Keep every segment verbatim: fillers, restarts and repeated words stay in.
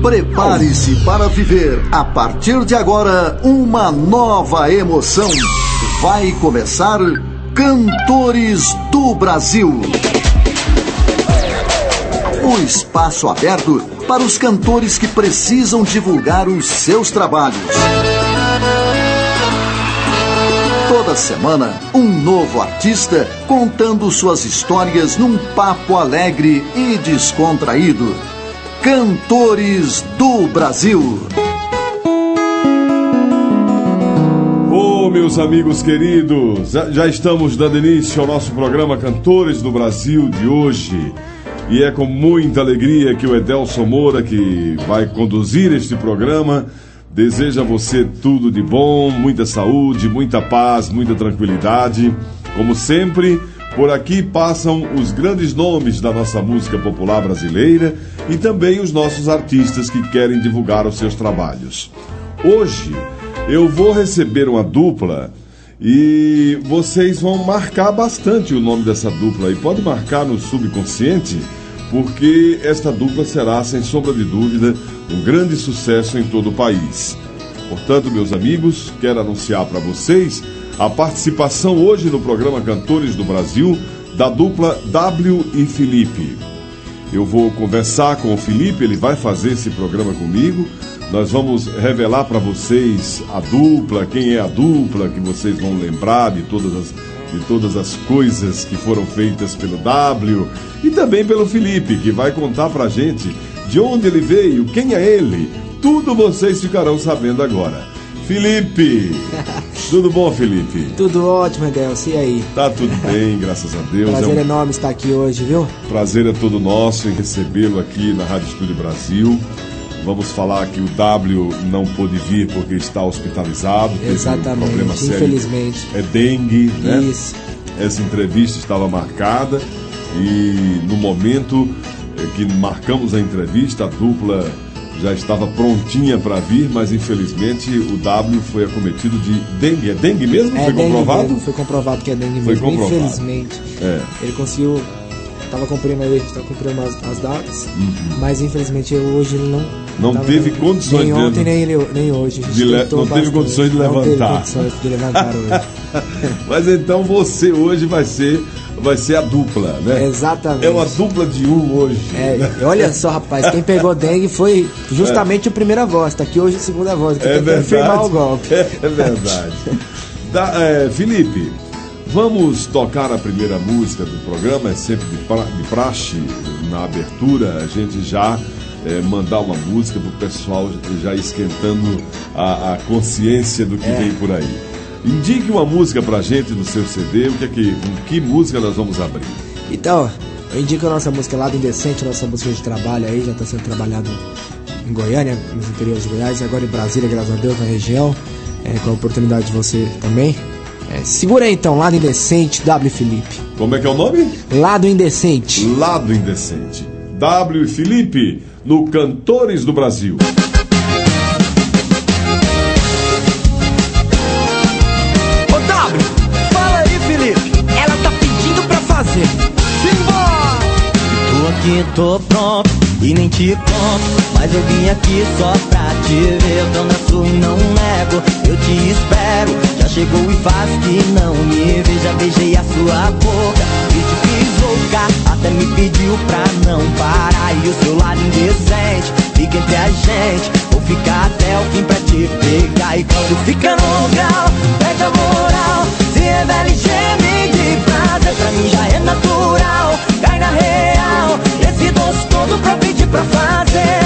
Prepare-se para viver, a partir de agora, uma nova emoção. Vai começar Cantores do Brasil. O espaço aberto para os cantores que precisam divulgar os seus trabalhos. Toda semana, um novo artista contando suas histórias num papo alegre e descontraído. Cantores do Brasil. Ô, meus amigos queridos, já estamos dando início ao nosso programa Cantores do Brasil de hoje. E é com muita alegria que o Edelson Moura, que vai conduzir este programa, deseja a você tudo de bom, muita saúde, muita paz, muita tranquilidade. Como sempre, por aqui passam os grandes nomes da nossa música popular brasileira e também os nossos artistas que querem divulgar os seus trabalhos. Hoje eu vou receber uma dupla e vocês vão marcar bastante o nome dessa dupla e pode marcar no subconsciente, porque esta dupla será, sem sombra de dúvida, um grande sucesso em todo o país. Portanto, meus amigos, quero anunciar para vocês a participação hoje no programa Cantores do Brasil da dupla W e Felipe. Eu vou conversar com o Felipe, ele vai fazer esse programa comigo. Nós vamos revelar para vocês a dupla, quem é a dupla, que vocês vão lembrar de todas as, de todas as coisas que foram feitas pelo W e também pelo Felipe, que vai contar pra gente de onde ele veio, quem é ele. Tudo vocês ficarão sabendo agora. Felipe! Tudo bom, Felipe? Tudo ótimo, Edelson. E aí? Tá tudo bem, graças a Deus. Prazer é um... enorme estar aqui hoje, viu? Prazer é todo nosso em recebê-lo aqui na Rádio Estúdio Brasil. Vamos falar que o W não pôde vir porque está hospitalizado. Exatamente, teve um problema sério. Infelizmente. É dengue, né? Isso. Essa entrevista estava marcada e no momento que marcamos a entrevista, a dupla já estava prontinha para vir, mas infelizmente o W foi acometido de dengue. É dengue mesmo? É foi dengue comprovado? Mesmo. Foi comprovado que é dengue foi mesmo. Comprovado. Infelizmente. É. Ele conseguiu. Estava cumprindo aí, a gente estava cumprindo as, as datas, uhum. mas infelizmente hoje ele não. Não tava, teve condições nem de ontem, nem, ele, nem hoje. A gente de le... Não bastante. teve condições de levantar. Não teve condições de levantar hoje. Mas então você hoje vai ser. Vai ser a dupla, né? Exatamente. É uma dupla de um hoje. É, né? Olha só, rapaz, quem pegou dengue foi justamente é. a primeira voz. Tá aqui hoje a segunda voz, que é tenta firmar o golpe. É, é verdade. da, é, Felipe, vamos tocar a primeira música do programa. É sempre de, pra, de praxe, na abertura, a gente já é, mandar uma música pro pessoal já esquentando a, a consciência do que é. vem por aí. Indique uma música pra gente do seu C D, o que é que, com que música nós vamos abrir? Então, eu indico a nossa música Lado Indecente, nossa música de trabalho aí, já está sendo trabalhado em Goiânia, nos interiores de Goiás, agora em Brasília, graças a Deus, na região, é, com a oportunidade de você também. É, segura aí então, Lado Indecente, W Felipe. Como é que é o nome? Lado Indecente. Lado Indecente. W Felipe, no Cantores do Brasil. Simbora! Tô aqui, tô pronto e nem te conto, mas eu vim aqui só pra te ver. Dona Sua e não nego, eu te espero. Já chegou e faz que não me veja. Beijei a sua boca e te fiz louca, até me pediu pra não parar. E o seu lado indecente fica entre a gente, vou ficar até o fim pra te pegar. E quando fica no grau, perde a moral, se revela e geme de prazer. Pra mim já é natural, cai na real, esse doce todo pra pedir pra fazer.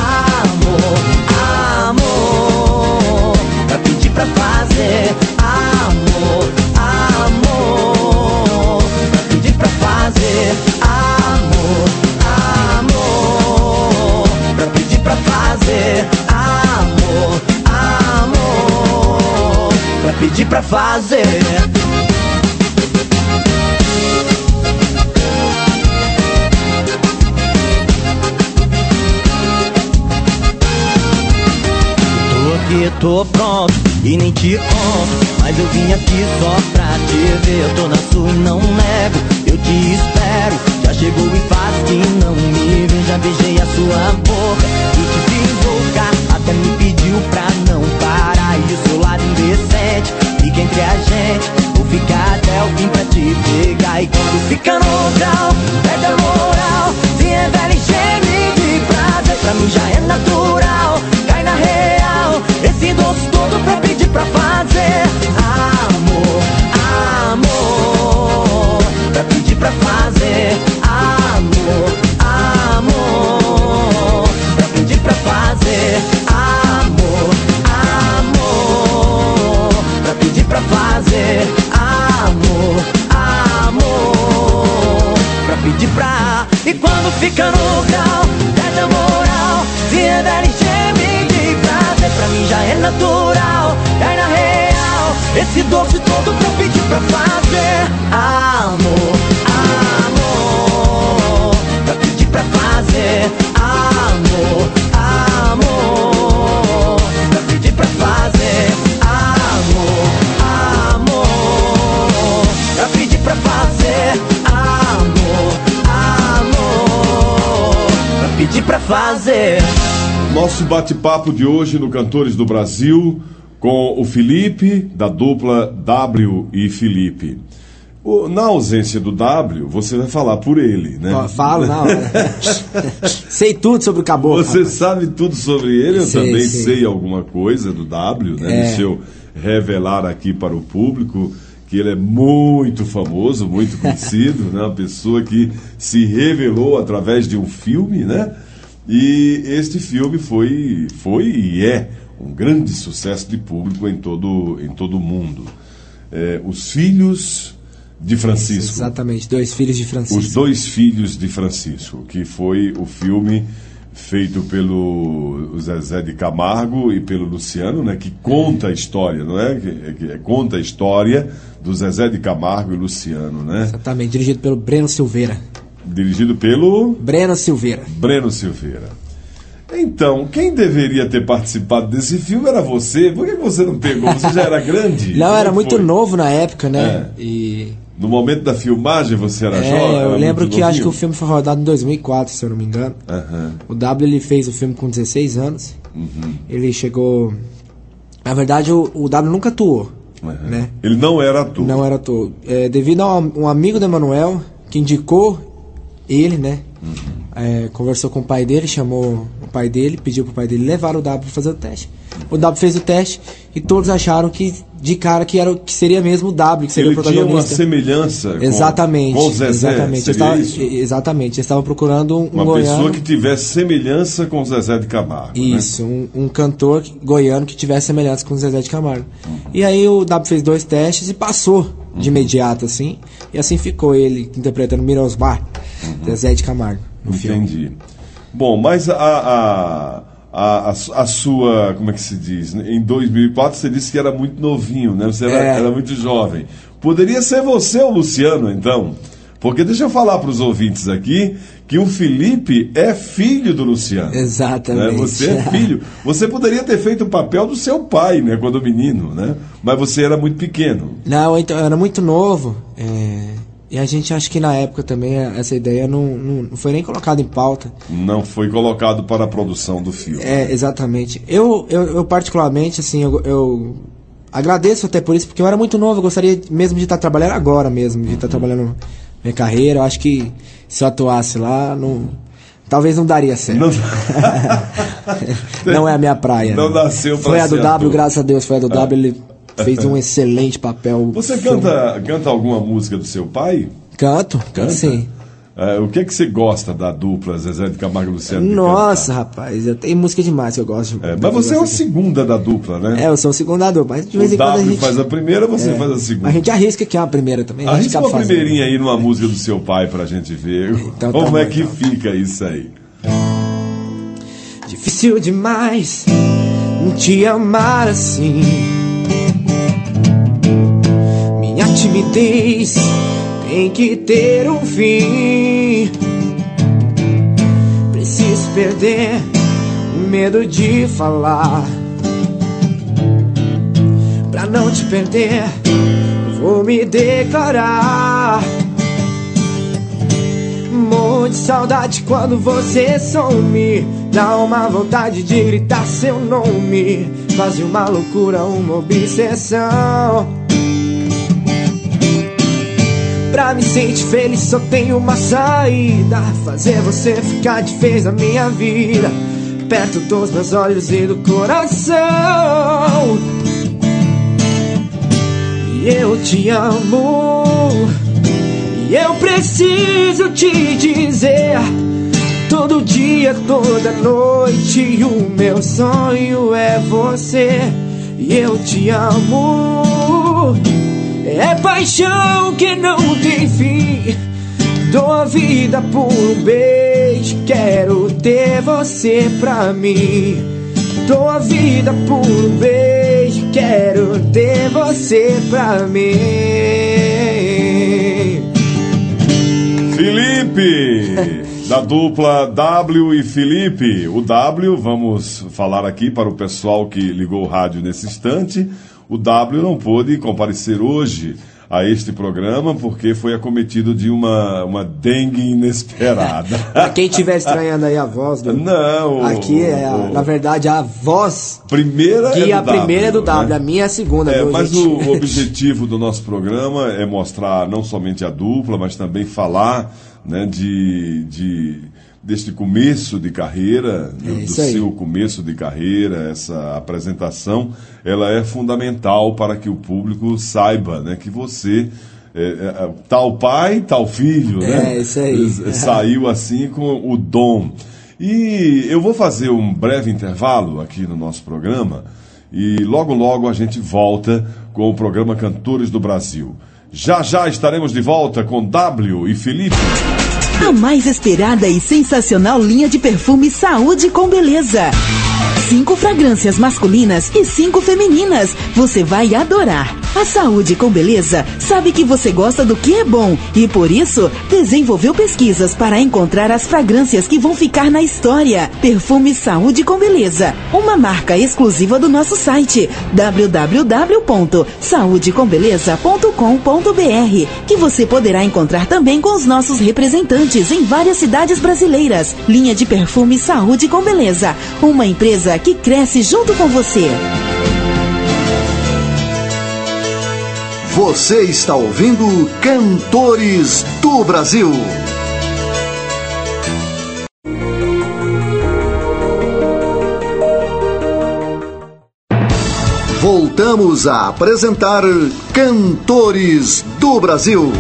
Amor, amor, pra pedir pra fazer. Amor, amor, pra pedir pra fazer. Amor, amor, pra pedir pra fazer. Amor, amor, pra pedir pra fazer. Tô pronto e nem te conto, mas eu vim aqui só pra te ver. Eu tô na sua e não nego, eu te espero. Já chegou e faz que não me vê. Já beijei a sua boca e te fiz Aí quando fica no grau, perde a moral, se revela e geme de prazer. Pra mim já é natural, cai na real, esse doce todo pra pedir pra fazer. Amor, amor, pra pedir pra fazer. Amor, amor, pra pedir pra fazer. Amor, amor, pra pedir pra fazer. Amor, amor, pra pedir pra. E quando fica no grau, perde a moral, se revela e geme de prazer. Pra mim já é natural, cai na real, esse doce todo pra pedir pra fazer. Amor, amor, pra pedir pra fazer. Amor, amor, pra pedir pra fazer. Amor, amor, pra pedir pra fazer. Amor, amor, pra pedir pra fazer. Nosso bate-papo de hoje no Cantores do Brasil com o Felipe, da dupla W e Felipe. O, na ausência do W, você vai falar por ele, né? Ó, falo na hora. Sei tudo sobre o caboclo. Você rapaz. sabe tudo sobre ele, eu sei, também sei. sei alguma coisa do W, né? É. Deixa eu revelar aqui para o público que ele é muito famoso, muito conhecido, né? Uma pessoa que se revelou através de um filme, né? E este filme foi, foi e é um grande sucesso de público em todo, em todo o mundo. É, Os Filhos de Francisco. Exatamente, Dois Filhos de Francisco. Os Dois Filhos de Francisco, que foi o filme feito pelo Zezé de Camargo e pelo Luciano, né, que conta a história, não é? Que, que conta a história do Zezé de Camargo e Luciano, né? Exatamente, dirigido pelo Breno Silveira. Dirigido pelo Breno Silveira. Breno Silveira. Então, quem deveria ter participado desse filme era você. Por que você não pegou? Você já era grande? Não, Como era muito foi? novo na época, né? É. E No momento da filmagem você era é, jovem? eu era lembro muito que acho que o novinho? filme foi rodado em dois mil e quatro, se eu não me engano. Aham. O W ele fez o filme com dezesseis anos. Uhum. Ele chegou. Na verdade, o, o W nunca atuou, Uhum. né? Ele não era ator. Não era ator. É, devido a um, um amigo do Emanuel que indicou ele, né? Uhum. É, conversou com o pai dele, chamou o pai dele, pediu pro pai dele levar o W para fazer o teste. O W fez o teste e todos acharam que de cara que era que seria mesmo o W, que seria Ele o tinha uma protagonista. semelhança com, Exatamente. com o Zezé, exatamente. seria Estava, isso? exatamente. Eles estavam procurando um, Uma um goiano. pessoa que tivesse semelhança com o Zezé de Camargo. Isso, um, um cantor goiano que tivesse semelhança com o Zezé de Camargo. Uhum. E aí o W fez dois testes e passou de imediato, assim. E assim ficou ele interpretando Mirosmar, Uhum. Zezé de Camargo, no filme. Entendi. Bom, mas a, a, a, a, a sua, como é que se diz? Em dois mil e quatro você disse que era muito novinho, né? Você era, É. era muito jovem. Poderia ser você, o Luciano, então. Porque deixa eu falar para os ouvintes aqui que o Felipe é filho do Luciano. Exatamente. Né? Você é filho. Você poderia ter feito o papel do seu pai, né? Quando menino, né? Mas você era muito pequeno. Não, então, eu era muito novo. é, E a gente acha que na época também essa ideia não, não, não foi nem colocada em pauta. Não foi colocado para a produção do filme. É, exatamente. Eu, eu, eu particularmente, assim, eu, eu agradeço até por isso, porque eu era muito novo, eu gostaria mesmo de estar trabalhando agora mesmo, de estar trabalhando minha carreira. Eu acho que se eu atuasse lá, não, talvez não daria certo. Não, Não é a minha praia. Não né? nasceu pra Foi a do ser W, ator. graças a Deus, foi a do W, ele fez um excelente papel. Você Filme- canta, canta alguma música do seu pai? Canto, canto sim. É, o que é que você gosta da dupla Zezé de Camargo e Luciano? de Nossa, rapaz, eu tenho música demais que eu gosto. cantar? É, mas você é a segunda da dupla, né? É, eu sou o segundador, mas de vez O em quando a W gente... faz a primeira, você É, faz a segunda. A gente arrisca que é a primeira também. a gente Arrisca acaba uma fazendo. primeirinha aí numa música do seu pai pra gente ver Então tá como bom, é que então. fica isso aí. Difícil demais te amar assim. Minha timidez tem que ter um fim. Preciso perder o medo de falar. Pra não te perder, vou me declarar. Morro de saudade quando você some. Dá uma vontade de gritar seu nome. Quase uma loucura, uma obsessão. Pra Pra me sentir feliz só tem uma saída: fazer você ficar de vez na minha vida, perto dos meus olhos e do coração. E eu te amo, e eu preciso te dizer, todo dia, toda noite, o meu sonho é você. E eu te amo, é paixão que não tem fim. Dou a vida por um beijo, quero ter você pra mim. Dou a vida por um beijo, quero ter você pra mim. Felipe, da dupla W e Felipe. O W, vamos falar aqui para o pessoal que ligou o rádio nesse instante. O W não pôde comparecer hoje a este programa porque foi acometido de uma, uma dengue inesperada. Pra quem estiver estranhando aí a voz do... Não. Aqui é, a, o, na verdade, a voz... Primeira que é a do primeira W, é do W, né? A minha é a segunda. É, viu, mas gente? o, o objetivo do nosso programa é mostrar não somente a dupla, mas também falar, né, de... de deste começo de carreira, é do seu começo de carreira. Essa apresentação, ela é fundamental para que o público saiba, né, que você, é, é, tal pai, tal filho, né? É, isso aí. Saiu assim com o dom. E eu vou fazer um breve intervalo aqui no nosso programa e logo logo a gente volta com o programa Cantores do Brasil. Já já estaremos de volta com W e Felipe. A mais esperada e sensacional linha de perfume Saúde com Beleza. Cinco fragrâncias masculinas e cinco femininas. Você vai adorar. A Saúde com Beleza sabe que você gosta do que é bom e, por isso, desenvolveu pesquisas para encontrar as fragrâncias que vão ficar na história. Perfume Saúde com Beleza, uma marca exclusiva do nosso site w w w ponto saúde com beleza ponto com ponto b r, que você poderá encontrar também com os nossos representantes em várias cidades brasileiras. Linha de perfume Saúde com Beleza, uma empresa que cresce junto com você. Você está ouvindo Cantores do Brasil. Voltamos a apresentar Cantores do Brasil.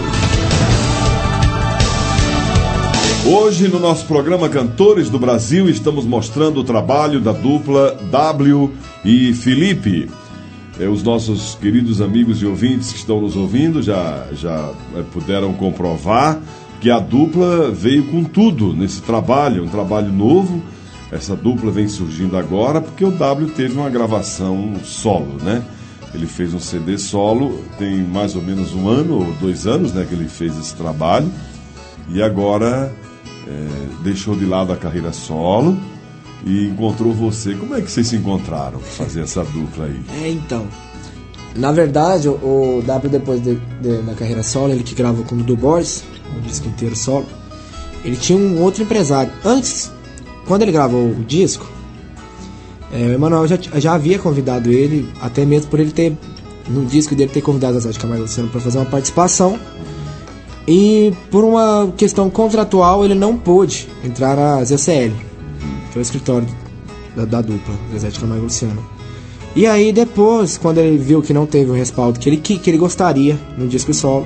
Hoje, no nosso programa Cantores do Brasil, estamos mostrando o trabalho da dupla W e Felipe. É, os nossos queridos amigos e ouvintes que estão nos ouvindo já, já é, puderam comprovar que a dupla veio com tudo nesse trabalho, um trabalho novo. Essa dupla vem surgindo agora porque o W teve uma gravação solo, né? Ele fez um C D solo, tem mais ou menos um ano ou dois anos, né, que ele fez esse trabalho. E agora é, deixou de lado a carreira solo e encontrou você. Como é que vocês se encontraram para fazer essa dupla aí? É, então, na verdade, o, o W, depois de, de, da carreira solo, ele que gravou com o Du Bois, o disco inteiro solo, ele tinha um outro empresário. Antes, quando ele gravou o disco, é, o Emanuel já, já havia convidado ele, até mesmo por ele ter, no disco dele, ter convidado a Zé de Camargo Luciano para fazer uma participação. E por uma questão contratual, ele não pôde entrar na Z C L, que é o escritório da, da dupla, Zé de Camargo Luciano. E aí depois, quando ele viu que não teve o respaldo que ele, que, que ele gostaria no disco solo,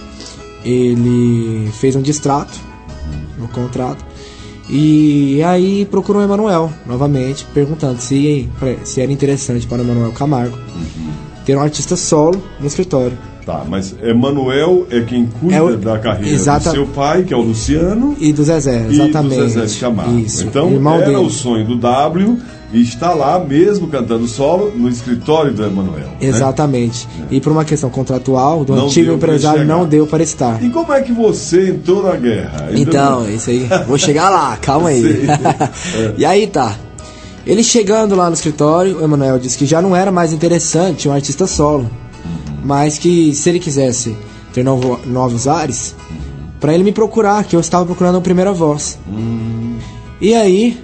ele fez um distrato no contrato. E aí procurou o Emanuel novamente, perguntando se, se era interessante para o Emanuel Camargo uhum. ter um artista solo no escritório. Tá, mas Emanuel é quem cuida é o, da carreira exata, do seu pai, que é o Luciano. E do Zezé, exatamente. E do Zezé de Camargo. Isso, então era dele. O sonho do W e está lá mesmo cantando solo no escritório do Emanuel. Exatamente. Né? E por uma questão contratual, do não antigo empresário não deu para estar. E como é que você entrou na guerra? Ainda então, não... isso aí. Vou chegar lá, calma aí. é. E aí tá. Ele chegando lá no escritório, o Emanuel disse que já não era mais interessante um artista solo. Mas que se ele quisesse ter novo, novos ares, para ele me procurar, que eu estava procurando a primeira voz. Hum. E aí,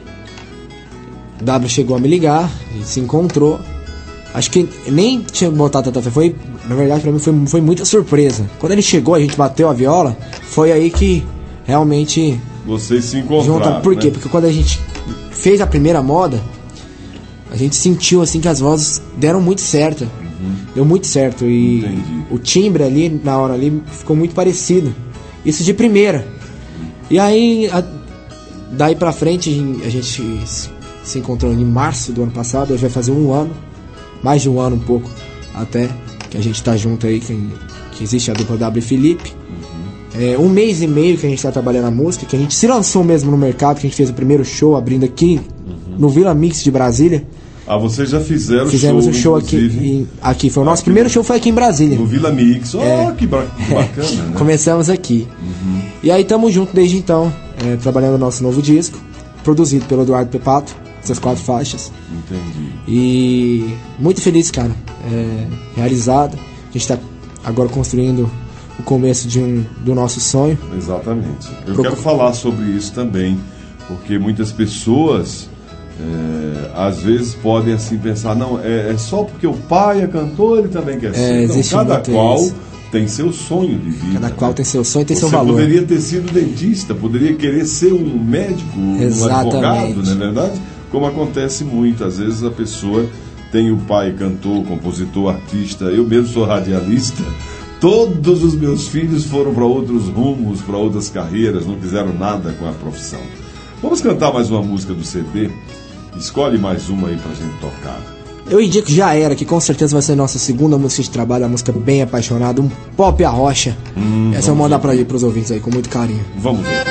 W chegou a me ligar, a gente se encontrou. Acho que nem tinha botado tanta fé, foi na verdade pra mim foi, foi muita surpresa. Quando ele chegou, a gente bateu a viola, foi aí que realmente... Vocês se encontraram, juntam. Por quê? Né? Porque quando a gente fez a primeira moda, a gente sentiu assim que as vozes deram muito certo. Uhum. Deu muito certo. E Entendi. O timbre ali, na hora ali, ficou muito parecido. Isso de primeira. E aí, a, daí pra frente, a gente se encontrou em março do ano passado. Hoje vai fazer um ano, mais de um ano um pouco, até, que a gente tá junto aí, que, que existe a dupla W e Felipe. Uhum. É, um mês e meio que a gente tá trabalhando a música, que a gente se lançou mesmo no mercado, que a gente fez o primeiro show abrindo aqui, uhum. no Vila Mix de Brasília. Ah, vocês já fizeram Fizemos show, o show aqui, em, aqui. Foi o nosso aqui, primeiro show, foi aqui em Brasília. No Vila Mix. Oh, é. que, ba- que bacana, né? Começamos aqui. Uhum. E aí estamos juntos desde então, é, trabalhando o nosso novo disco, produzido pelo Eduardo Pepato, essas quatro faixas. Entendi. E muito feliz, cara. É, realizado. A gente está agora construindo o começo de um, do nosso sonho. Exatamente. Eu Pro... quero falar sobre isso também, porque muitas pessoas... É, às vezes podem assim pensar, não, é, é só porque o pai é cantor, ele também quer ser. É, então, cada qual isso. tem seu sonho de vida. Cada qual né? tem seu sonho e tem Você seu valor. Você poderia ter sido dentista, poderia querer ser um médico, Exatamente. um advogado, não é verdade? Como acontece muito, às vezes a pessoa tem o pai cantor, compositor, artista, eu mesmo sou radialista. Todos os meus filhos foram para outros rumos, para outras carreiras, não fizeram nada com a profissão. Vamos cantar mais uma música do C D? Escolhe mais uma aí pra gente tocar. Eu indico Já Era, que com certeza vai ser a nossa segunda música de trabalho, uma música bem apaixonada, um pop a rocha. Hum, Essa eu vou mandar pra ir pros ouvintes aí, com muito carinho. Vamos ver.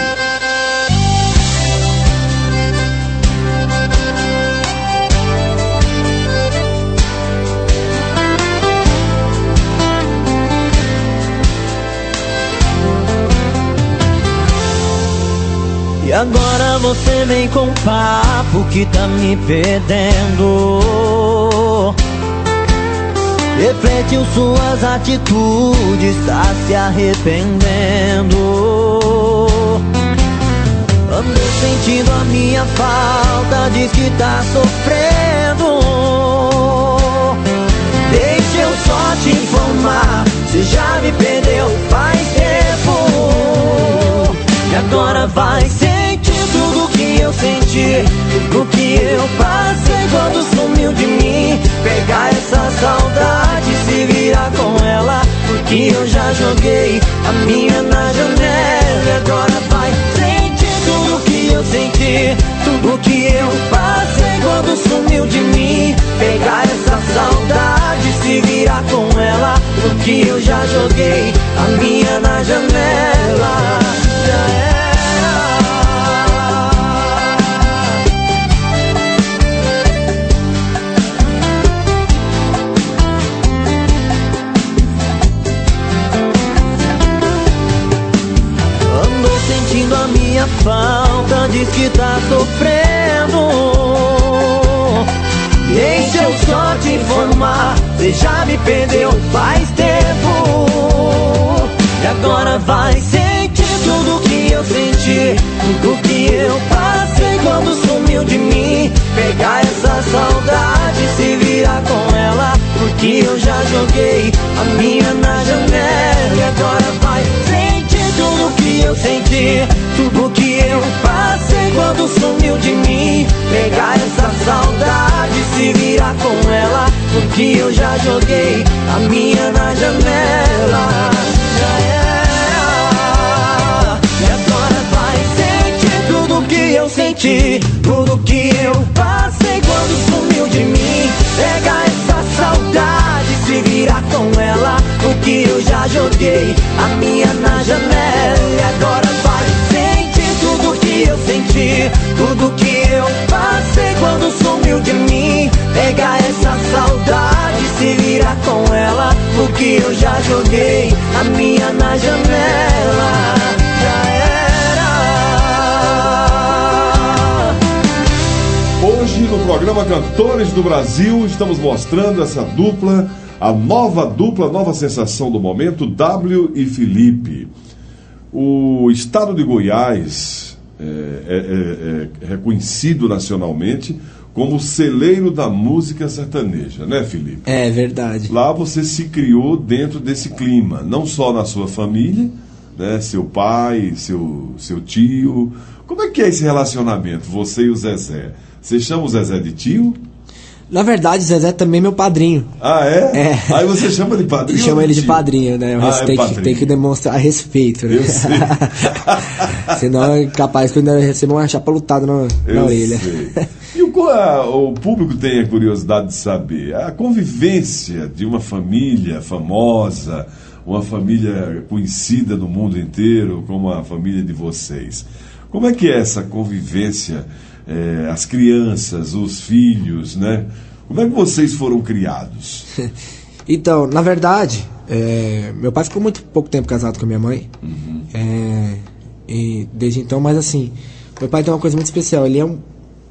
E agora você vem com um papo que tá me perdendo. Refletiu suas atitudes, tá se arrependendo. Andou sentindo a minha falta, diz que tá sofrendo. Deixa eu só te informar, você já me perdeu faz tempo. E agora vai sentir tudo que eu senti, tudo que eu passei quando sumiu de mim. Pegar essa saudade, se virar com ela, porque eu já joguei a minha na janela. E agora vai sentir tudo que eu senti, tudo que eu passei quando sumiu de mim. Pegar essa saudade, se virar com ela, porque eu já joguei a minha na janela. Já era. Andou sentindo a minha falta, diz que tá sofrendo. Deixa eu só te informar, você já me perdeu faz tempo. E agora vai sentir tudo que eu senti, tudo que eu passei quando sumiu de mim. Pegar essa saudade, se virar com ela, porque eu já joguei a minha na janela. E agora vai sentir tudo que eu senti, tudo que eu passei quando sumiu de mim. Pegar essa saudade, se virar com ela, porque eu já joguei a minha na janela. Já era. E agora vai sentir tudo que eu senti, tudo que eu passei quando sumiu de mim. Pegar essa saudade, se virar com ela, porque eu já joguei a minha na janela. E agora vai sentir tudo que eu senti, tudo que eu passei quando sumiu de mim. Pegar essa saudade, se virar com ela, porque eu já joguei a minha na janela. Já era. Hoje no programa Cantores do Brasil estamos mostrando essa dupla, a nova dupla, a nova sensação do momento, W e Felipe. O estado de Goiás é, é, é, é reconhecido nacionalmente como celeiro da música sertaneja, né, Felipe? É verdade. Lá você se criou dentro desse clima, não só na sua família, né, seu pai, seu, seu tio. Como é que é esse relacionamento, você e o Zezé? Você chama o Zezé de tio? Na verdade, Zezé também é meu padrinho. Ah, é? É. Aí você chama de padrinho? Chama ele de tio? padrinho, né? Ah, Você é tem, padrinho. que, tem que demonstrar respeito, né? Eu sei. Senão é capaz que eu ainda receba uma chapa lutada na, na Eu orelha. sei. E o, a, o público tem a curiosidade de saber a convivência de uma família famosa, uma família conhecida no mundo inteiro, como a família de vocês. Como é que é essa convivência, é, as crianças, os filhos, né? Como é que vocês foram criados? Então, na verdade, é, meu pai ficou muito pouco tempo casado com a minha mãe. Uhum. É, e desde então, mas assim, meu pai tem uma coisa muito especial. Ele é um,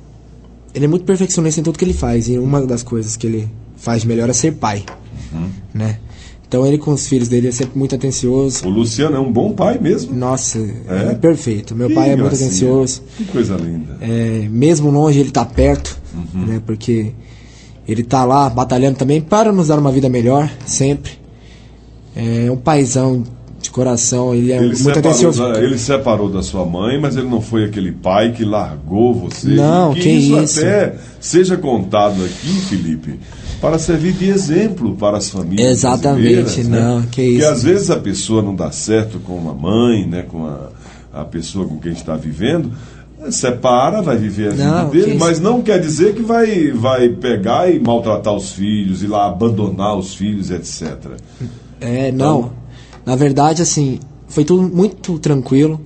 ele é muito perfeccionista em tudo que ele faz. E uma das coisas que ele faz de melhor é ser pai, Uhum. né? Então ele com os filhos dele é sempre muito atencioso. O Luciano é um bom pai mesmo? Nossa, É? é, perfeito. Meu Que pai é muito gracinha. atencioso. Que coisa linda. É, mesmo longe ele tá perto, Uhum. né? Porque ele tá lá batalhando também para nos dar uma vida melhor, sempre. É um paizão de coração, ele é Ele muito separou, atencioso. da, ele separou da sua mãe, mas ele não foi aquele pai que largou você. Não, que, que isso, isso. até seja contado aqui, Felipe, para servir de exemplo para as famílias Exatamente, brasileiras, né? não, que Porque isso. às vezes a pessoa não dá certo com uma mãe, né, com a, a pessoa com quem está vivendo, separa, vai viver a vida Não, dele, que isso. mas não quer dizer que vai, vai pegar e maltratar os filhos, ir lá abandonar os filhos, etcétera. É, não. Na verdade, assim, foi tudo muito tranquilo.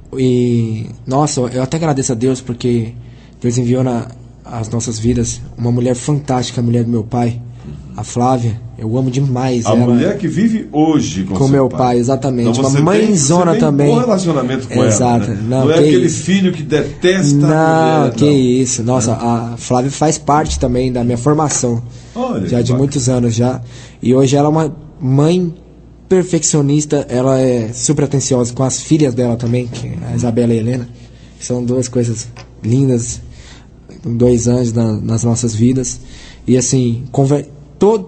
E, nossa, eu até agradeço a Deus porque Deus enviou na as nossas vidas uma mulher fantástica, a mulher do meu pai, a Flávia. Eu amo demais A ela. mulher que vive hoje com, Com seu meu pai, pai, exatamente. Então uma você mãezona tem, você tem também. um bom relacionamento com Exato. ela, né? Não, Não é que aquele isso. filho que detesta Não, a mulher. que não. isso. Nossa, a Flávia faz parte também da minha formação. Olha, já que de bacana. muitos anos já. E hoje ela é uma mãe perfeccionista, ela é super atenciosa com as filhas dela também, que é a Isabela e a Helena. Que são duas coisas lindas, dois anjos na, nas nossas vidas. E assim, conver... todo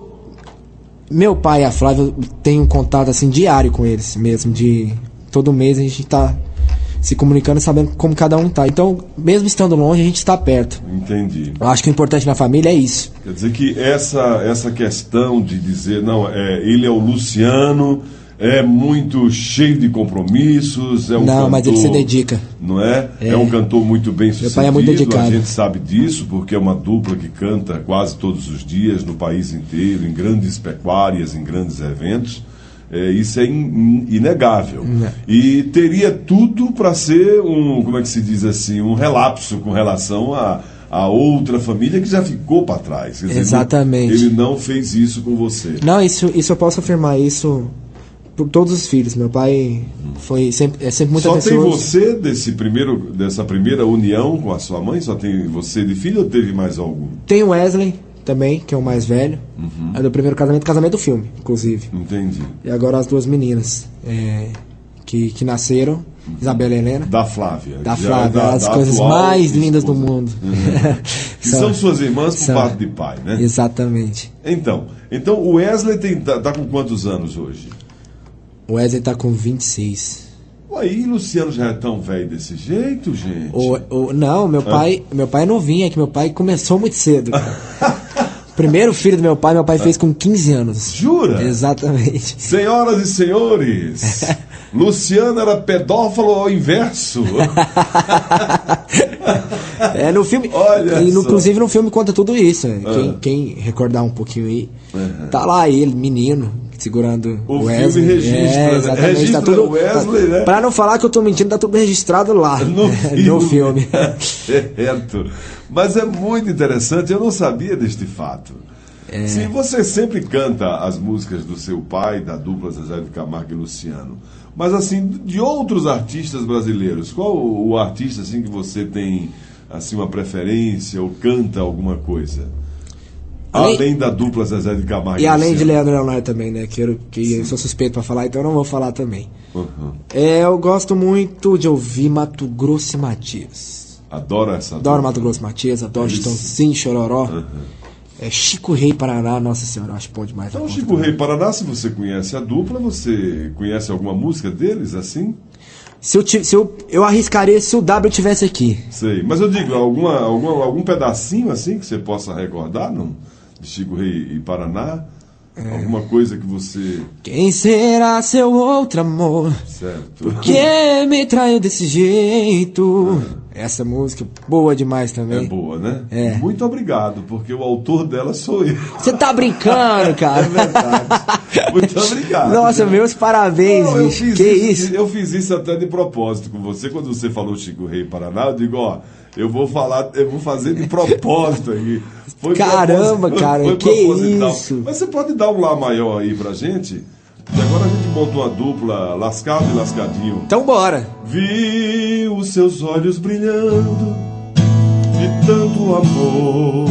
meu pai e a Flávia tem um contato assim diário com eles mesmo, de todo mês a gente tá se comunicando, sabendo como cada um tá. Então, mesmo estando longe, a gente está perto. Entendi. Eu acho que o importante na família é isso. Quer dizer que essa, essa questão de dizer, não, é, ele é o Luciano, é muito cheio de compromissos, é um Não, cantor, mas ele se dedica. Não é? É, É. um cantor muito bem sucedido. pai é muito dedicado. A gente sabe disso, porque é uma dupla que canta quase todos os dias no país inteiro, em grandes pecuárias, em grandes eventos. É, isso é in, in, inegável. Não. E teria tudo para ser um, como é que se diz assim, um relapso com relação a, a outra família que já ficou para trás. Quer dizer, Exatamente. Ele não fez isso com você. Não, isso, isso eu posso afirmar isso por todos os filhos. Meu pai foi sempre, é sempre muito Só tem atencioso. você desse primeiro, dessa primeira união com a sua mãe? Só tem você de filho ou teve mais algum? Tem o Wesley também, que é o mais velho. Uhum. É do primeiro casamento, casamento do filme, inclusive. Entendi. E agora as duas meninas é, que, que nasceram, Isabela e Helena. Da Flávia. Da Já Flávia, da- as da coisas atual mais lindas do esposa. mundo. Uhum. Que são suas irmãs por São. parte de pai, né? Exatamente. Então, então o Wesley tem, tá, tá com quantos anos hoje? O Wesley tá com vinte e seis. Aí, Luciano já é tão velho desse jeito, gente? O, o, não, meu pai, meu pai é novinho, é que meu pai começou muito cedo. cara. Primeiro filho do meu pai, meu pai fez com quinze anos. Jura? Exatamente. Senhoras e senhores, Luciano era pedófilo ao inverso. É, no filme. Olha e no, só. inclusive no filme conta tudo isso. né? Ah. Quem, quem recordar um pouquinho aí, Uhum. tá lá ele, menino, segurando O o Wesley. filme registra, é, né? exatamente, Registra tá tudo, o Wesley, tá, né? Pra não falar que eu tô mentindo, tá tudo registrado lá. No filme. no filme. Certo. Mas é muito interessante, eu não sabia deste fato. É. Sim, você sempre canta as músicas do seu pai, da dupla Zezé de Camargo e Luciano. Mas assim, de outros artistas brasileiros, qual o, o artista assim que você tem assim uma preferência ou canta alguma coisa? Além- Além da dupla Zezé de Camargo E além de Luciano. Leandro Leonardo também, né? Que eu, que eu sou suspeito pra falar, então eu não vou falar também. Uhum. É, eu gosto muito de ouvir Mato Grosso e Matias. Adoro essa Adoro dupla. Mato Grosso Matias, adoro Eles- Chitãozinho, Chororó. Uhum. É Chico Rei Paraná, nossa senhora, acho bom demais. a Então, conta Chico também. Rei Paraná, se você conhece a dupla, você conhece alguma música deles, assim? Se eu, ti- se eu, eu arriscaria se o W tivesse aqui. Sei. Mas eu digo, alguma, alguma, algum pedacinho assim que você possa recordar, não? De Chico Rei e Paraná? É. Alguma coisa que você... Quem será seu outro amor? Certo. Que me traiu desse jeito? Essa música boa demais É também. boa, né? É. Muito obrigado, porque o autor dela sou eu. Você tá brincando, cara? É verdade. Muito obrigado. Nossa, meus parabéns, Não, eu bicho. fiz Que isso, isso? Eu fiz isso até de propósito com você. Quando você falou Chico Rei Paraná, eu digo, ó, eu vou falar, eu vou fazer de propósito aqui. Foi Caramba, propósito- cara, foi que proposital. isso? Mas você pode dar um lá maior aí pra gente? E agora a gente montou uma dupla, lascado e lascadinho. Então bora. Vi os seus olhos brilhando de tanto amor.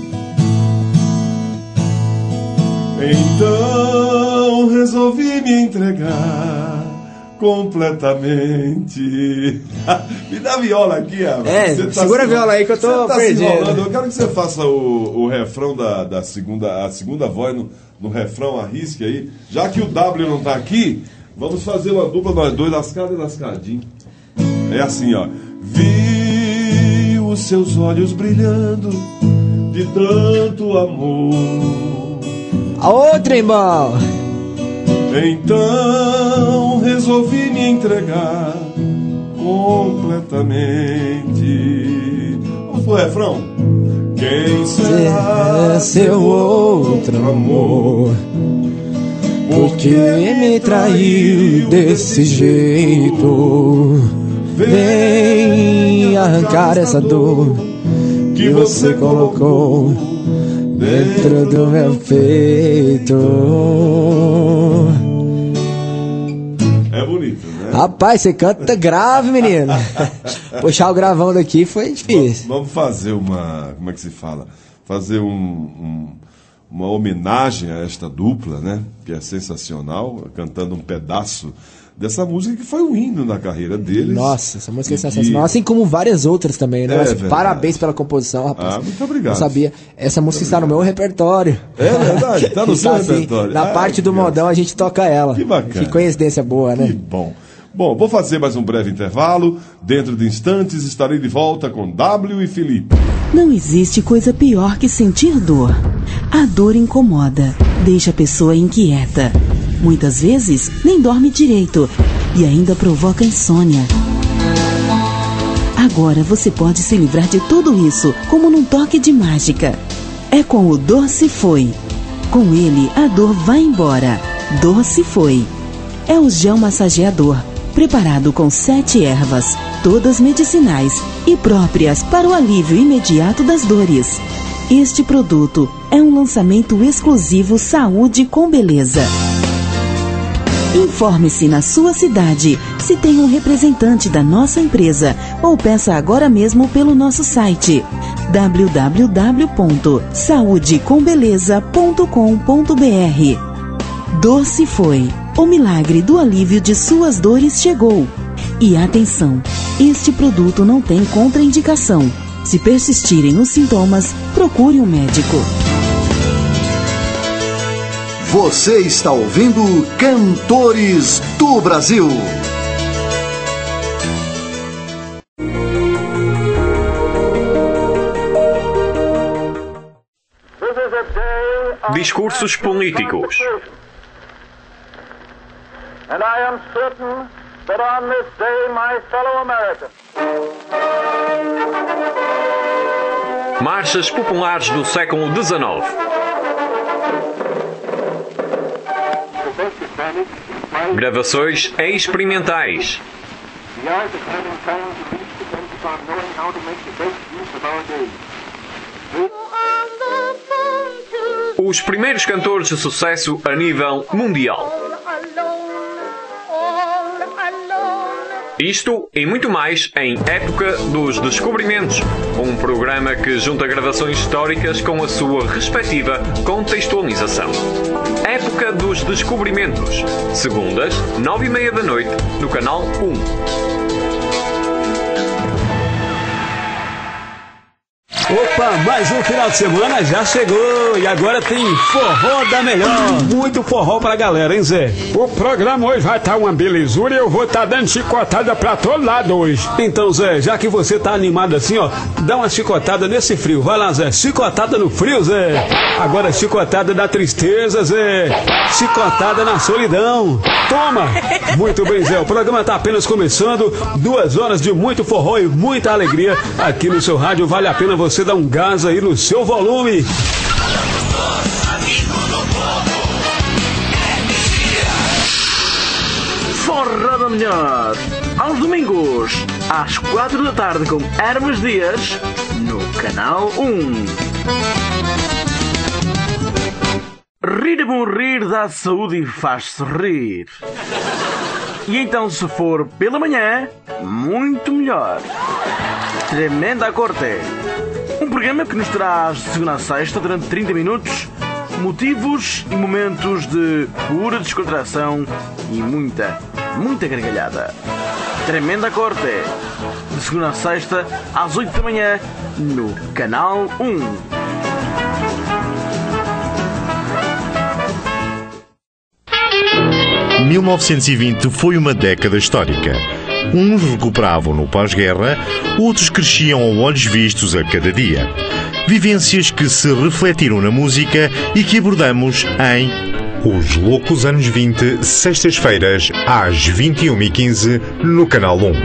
Então resolvi me entregar completamente. Me dá a viola aqui, Ava. É, Você segura se- a viola aí que eu tô você tá se perdendo. enrolando. Eu quero que você faça o, o refrão da, da segunda, a segunda voz no, no refrão, arrisque aí. Já que o W não tá aqui, vamos fazer uma dupla nós dois, lascado e lascadinho. É assim, ó. Vi os seus olhos brilhando de tanto amor. A outra, irmão. Então resolvi me entregar completamente. Vamos pro refrão? Quem será Será seu outro amor? Por que me traiu desse jeito? Vem arrancar essa dor que você colocou dentro do meu peito. É bonito, né? Rapaz, você canta grave, menino. Puxar o gravão daqui foi difícil. Vamos fazer uma. Como é que se fala? Fazer um, um- uma homenagem a esta dupla, né? Que é sensacional, cantando um pedaço dessa música que foi um hino na carreira deles. Nossa, essa música é E- sensacional. Assim como várias outras também, né? É Mas verdade. parabéns pela composição, rapaz. Ah, muito obrigado. Eu sabia. Essa música está no meu repertório. É verdade, tá no seu Está, assim, repertório. Na Ah, parte do que modão a gente toca ela. Que bacana. Que coincidência boa, Que né? bom. Bom, vou fazer mais um breve intervalo. Dentro de instantes estarei de volta com W e Felipe. Não existe coisa pior que sentir dor. A dor incomoda, deixa a pessoa inquieta. Muitas vezes nem dorme direito e ainda provoca insônia. Agora você pode se livrar de tudo isso como num toque de mágica. É com o Dor Se Foi. Com ele, a dor vai embora. Dor Se Foi. É o gel massageador, preparado com sete ervas, todas medicinais e próprias para o alívio imediato das dores. Este produto é um lançamento exclusivo Saúde com Beleza. Informe-se na sua cidade se tem um representante da nossa empresa ou peça agora mesmo pelo nosso site w w w ponto saúde com beleza ponto com ponto b r. Dor Se Foi. O milagre do alívio de suas dores chegou. E atenção, este produto não tem contraindicação. Se persistirem os sintomas, procure um médico. Você está ouvindo Cantores do Brasil. Discursos políticos. And I am certain that on this day, my fellow Americans, Marchas populares do século dezenove. Gravações experimentais. the art of having talent to reach depends upon knowing how to make the best use of our days. Os primeiros cantores de sucesso a nível mundial. Isto e muito mais em Época dos Descobrimentos, um programa que junta gravações históricas com a sua respectiva contextualização. Época dos Descobrimentos, segundas, nove e meia da noite, no canal um. Opa, mais um final de semana já chegou e agora tem forró da melhor. Muito forró pra galera, hein, Zé? O programa hoje vai estar uma belezura e eu vou estar dando chicotada pra todo lado hoje. Então, Zé, já que você tá animado assim, ó, dá uma chicotada nesse frio. Vai lá, Zé, chicotada no frio, Zé. Agora chicotada da tristeza, Zé. Chicotada na solidão. Toma! Muito bem, Zé, o programa tá apenas começando. Duas horas de muito forró e muita alegria aqui no seu rádio. Vale a pena você dar um gás aí no seu volume. Forró da melhor, aos domingos, às quatro da tarde com Hermes Dias, no Canal um. Rir é bom rir, dá saúde e faz sorrir. E então, se for pela manhã, muito melhor. Tremenda Corte. Um programa que nos traz de segunda a sexta, durante trinta minutos, motivos e momentos de pura descontração e muita, muita gargalhada. Tremenda Corte. De segunda a sexta, às oito da manhã, no Canal um. mil novecentos e vinte foi uma década histórica. Uns recuperavam no pós-guerra, outros cresciam a olhos vistos a cada dia. Vivências que se refletiram na música e que abordamos em Os Loucos Anos vinte, sextas-feiras, às vinte e uma e quinze, no Canal um.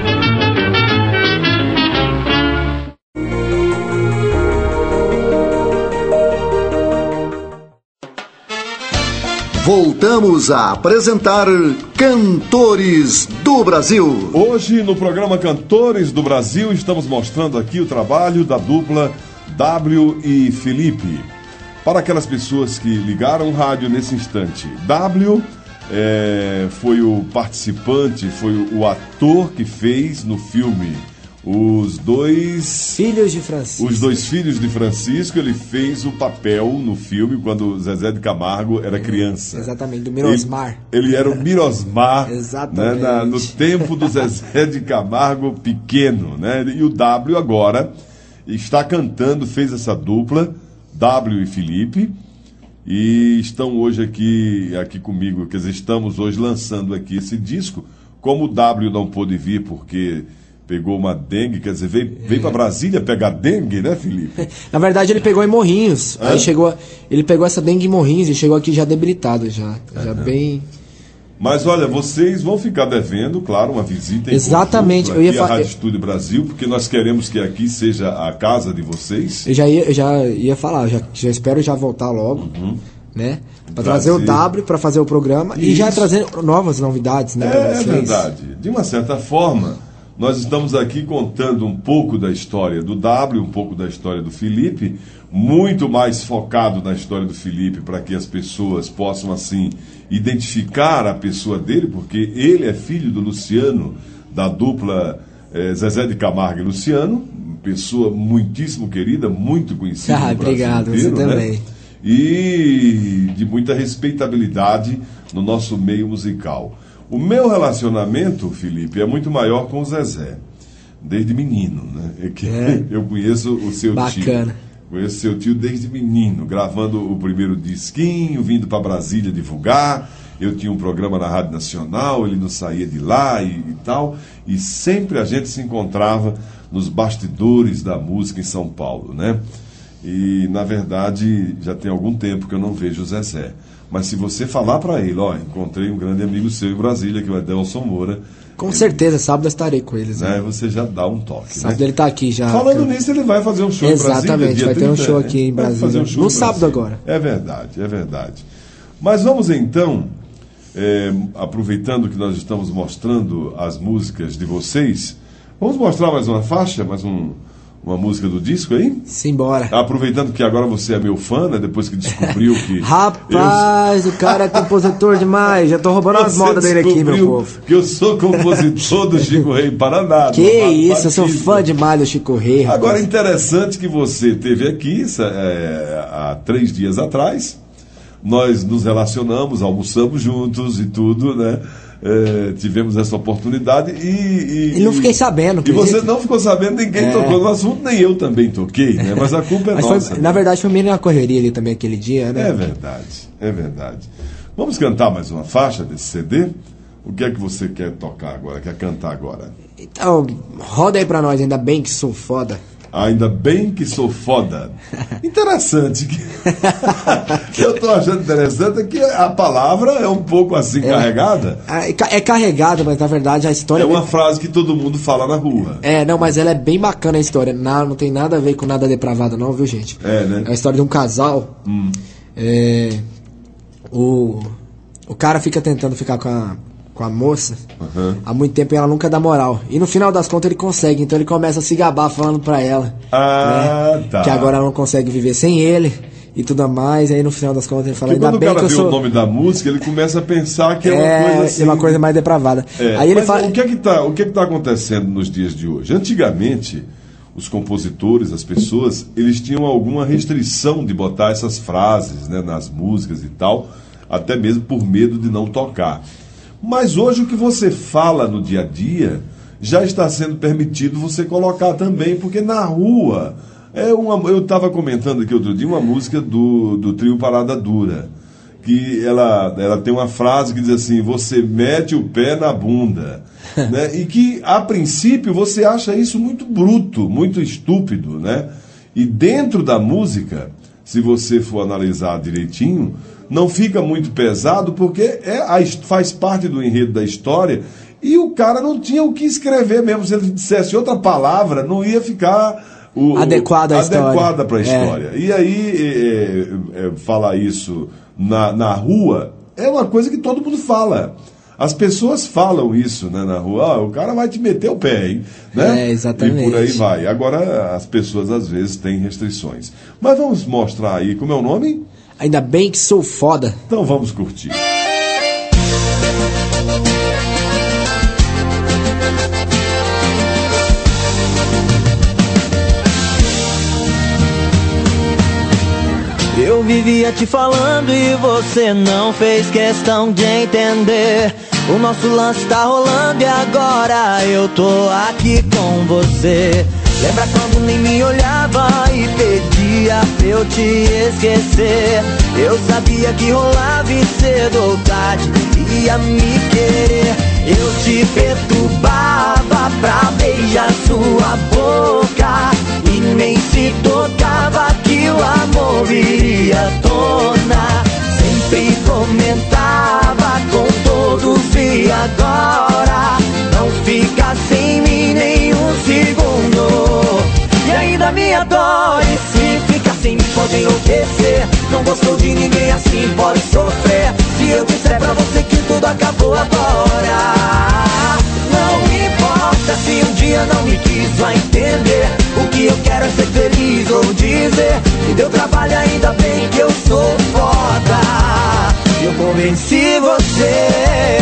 Voltamos a apresentar Cantores do Brasil. Hoje, no programa Cantores do Brasil, estamos mostrando aqui o trabalho da dupla W e Felipe. Para aquelas pessoas que ligaram o rádio nesse instante, W é, foi o participante, foi o ator que fez no filme Os Dois Filhos de Francisco. Os Dois Filhos de Francisco. Ele fez o papel no filme quando Zezé de Camargo era criança. Exatamente, do Mirosmar. Ele, ele era o Mirosmar. Exatamente. Né, na, no tempo do Zezé de Camargo pequeno, né? E o W agora está cantando, fez essa dupla, W e Felipe, e estão hoje aqui, aqui comigo, quer dizer, estamos hoje lançando aqui esse disco. Como o W não pôde vir porque pegou uma dengue, quer dizer, veio, é. veio para Brasília pegar dengue, né, Felipe? Na verdade, ele pegou em Morrinhos. É? Aí chegou, ele pegou essa dengue em Morrinhos e chegou aqui já debilitado, já, já uhum. bem. Mas olha, vocês vão ficar devendo, claro, uma visita em Exatamente. Conjunto, eu ia aqui falar. à Rádio Estúdio Brasil, porque nós queremos que aqui seja a casa de vocês. Eu já ia, eu já ia falar, já, já espero já voltar logo, uhum. né? Para trazer o W para fazer o programa. Isso. E já trazer novas novidades, né? É, é verdade. De uma certa forma, nós estamos aqui contando um pouco da história do W, um pouco da história do Felipe, muito mais focado na história do Felipe, para que as pessoas possam, assim, identificar a pessoa dele, porque ele é filho do Luciano, da dupla eh, Zezé de Camargo e Luciano, pessoa muitíssimo querida, muito conhecida ah, no Brasil obrigado, inteiro, você né? também. E de muita respeitabilidade no nosso meio musical. O meu relacionamento, Felipe, é muito maior com o Zezé, desde menino, né? É que é. Eu conheço o seu tio. Bacana. Conheço seu tio desde menino, gravando o primeiro disquinho, vindo para Brasília divulgar. Eu tinha um programa na Rádio Nacional, ele não saía de lá e, e tal. E sempre a gente se encontrava nos bastidores da música em São Paulo, né? E, na verdade, já tem algum tempo que eu não vejo o Zezé. Mas se você falar para ele, ó, encontrei um grande amigo seu em Brasília, que é o Edelson Moura. Com ele, certeza, sábado eu estarei com eles. Né? Né? Você já dá um toque. Sábado né? ele tá aqui já. Falando eu... nisso, ele vai fazer um show Exatamente, em Brasília. Exatamente, vai ter um show aqui em Brasília. Fazer um show no em sábado agora. É verdade, é verdade. Mas vamos então, é, aproveitando que nós estamos mostrando as músicas de vocês, vamos mostrar mais uma faixa, mais um. Uma música do disco aí? Simbora. Aproveitando que agora você é meu fã, né? Depois que descobriu que... Rapaz, eu... o cara é compositor demais. Já tô roubando as modas dele aqui, meu povo. Que eu sou compositor do Chico Rei Paraná. Que isso, eu sou fã demais do Chico Rei. Rapaz. Agora, interessante que você teve aqui é, há três dias atrás, nós nos relacionamos, almoçamos juntos e tudo, né? É, tivemos essa oportunidade e... E, e não fiquei sabendo. E você não ficou sabendo, ninguém é. tocou no assunto, nem eu também toquei, né? Mas a culpa é Mas nossa. Foi, na verdade foi meio na correria ali também aquele dia, né? É verdade, é verdade. Vamos cantar mais uma faixa desse C D? O que é que você quer tocar agora, quer cantar agora? Então, roda aí pra nós, ainda bem que sou foda. Ainda bem que sou foda. Interessante. Eu tô achando interessante que a palavra é um pouco assim, é, carregada. É carregada, mas na verdade a história... É uma frase que todo mundo fala na rua. É, não, mas ela é bem bacana a história. Não, não tem nada a ver com nada depravado não, viu, gente? É, né? É a história de um casal. Hum. É, o, o cara fica tentando ficar com a... com a moça, uhum. há muito tempo e ela nunca dá moral. E no final das contas ele consegue, então ele começa a se gabar falando pra ela. Ah, né? Tá. Que agora ela não consegue viver sem ele e tudo mais. Aí no final das contas ele fala, ainda bem que eu sou... Quando o cara vê o nome da música, ele começa a pensar que é, é uma coisa assim... É uma coisa mais depravada. É. Aí ele Mas fala... o que é que tá, o que é que tá acontecendo nos dias de hoje? Antigamente, os compositores, as pessoas, eles tinham alguma restrição de botar essas frases, né, nas músicas e tal, até mesmo por medo de não tocar. Mas hoje o que você fala no dia a dia já está sendo permitido você colocar também, porque na rua é uma, eu estava comentando aqui outro dia uma música do, do trio Parada Dura, que ela, ela tem uma frase que diz assim, você mete o pé na bunda, né? E que a princípio você acha isso muito bruto, muito estúpido, né? E dentro da música, se você for analisar direitinho, não fica muito pesado, porque é, a, faz parte do enredo da história, e o cara não tinha o que escrever mesmo. Se ele dissesse outra palavra, não ia ficar o, adequada a adequada para a história. história. É. E aí, é, é, falar isso na, na rua é uma coisa que todo mundo fala. As pessoas falam isso, né, na rua. Ah, o cara vai te meter o pé, hein? Né? É, exatamente. E por aí vai. Agora, as pessoas às vezes têm restrições. Mas vamos mostrar aí, como é o nome? Ainda bem que sou foda. Então vamos curtir. Eu vivia te falando e você não fez questão de entender. O nosso lance tá rolando e agora eu tô aqui com você. Lembra quando nem me olhava e pedia pra eu te esquecer? Eu sabia que rolava e cedo ou tarde ia me querer. Eu te perturbava pra beijar sua boca e nem se tocava que o amor viria à tona. Sempre comentava com todos e agora não fica sem mim nem um segundo. E ainda me adora e se fica sem mim pode enlouquecer. Não gostou de ninguém assim pode sofrer. Se eu disser pra você que tudo acabou agora, não importa se um dia não me quis, vai entender. O que eu quero é ser feliz ou dizer que deu trabalho, ainda bem que eu sou foda. Eu convenci você.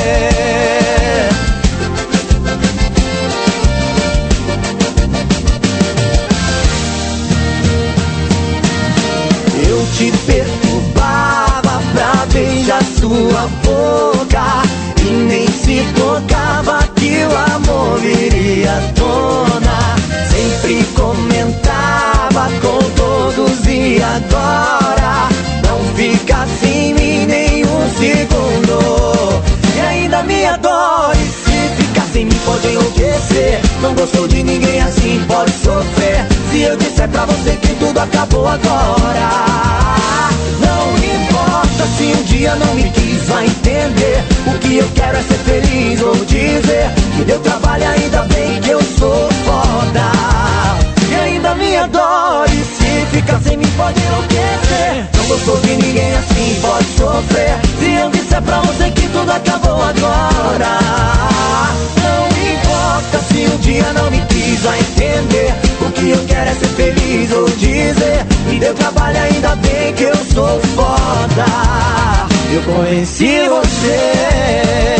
Eu te perturbava pra beijar sua boca e nem se tocava que o amor viria à tona. Sempre comentava com todos e agora não fica sem mim nem um segundo. E ainda me adora e se ficar sem mim pode enlouquecer. Não gostou de ninguém assim pode sofrer. Se eu disser pra você que tudo acabou agora, não importa se um dia não me quis, vai entender. O que eu quero é ser feliz ou dizer que deu trabalho, ainda bem que eu sou foda. E ainda me adora e se ficar sem mim pode enlouquecer. Não gostou de ninguém assim pode sofrer. Se eu disser pra você que tudo acabou agora, não importa se um dia não me quis, vai entender. O que eu quero é ser feliz ou dizer me deu trabalho, ainda bem que eu sou foda. Eu conheci você.